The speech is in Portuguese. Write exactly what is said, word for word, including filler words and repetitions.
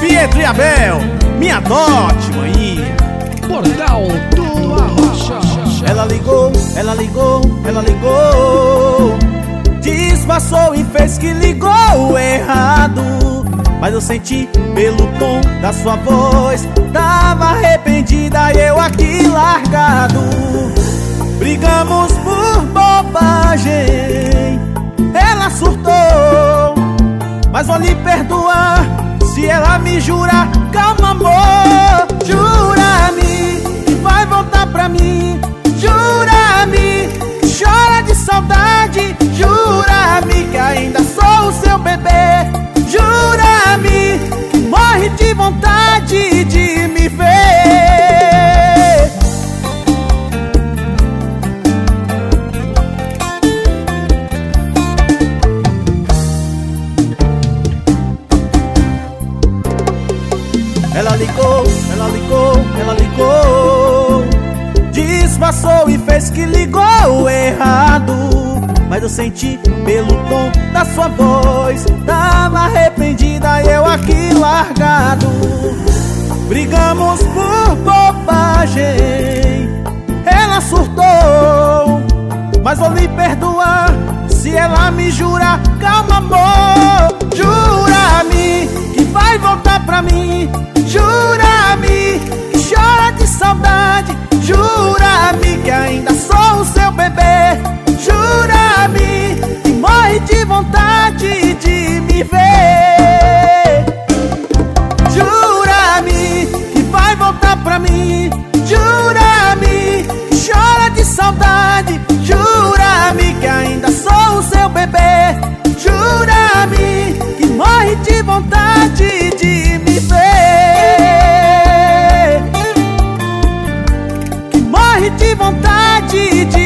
Pietro e Abel, me adote, maninha. Portal do Arrocha. Ela ligou, ela ligou, ela ligou, disfarçou e fez que ligou errado. Mas eu senti pelo tom da sua voz, tava arrependida e eu aqui largado. Brigamos por bobagem, ela surtou, mas vou lhe perdoar se ela me jurar. Calma, amor, jura-me que vai voltar pra mim. Jura-me, chora de saudade. Jura-me que ainda sou o seu bebê. Jura-me que morre de vontade de me ver. Ela ligou, ela ligou, ela ligou, disfarçou e fez que ligou errado. Mas eu senti pelo tom da sua voz, tava arrependida e eu aqui largado. Brigamos por bobagem, ela surtou, mas vou lhe perdoar se ela me jurar. Calma, amor, jura-me que vai voltar pra mim. Jura-me que chora de saudade. Jura-me que ainda sou o seu bebê. Jura-me que morre de vontade de me ver. Jura-me que vai voltar pra mim. Jura-me que chora de saudade. Jura-me que ainda sou o seu bebê. Jura-me que morre de vontade de me ver. Que morre de vontade de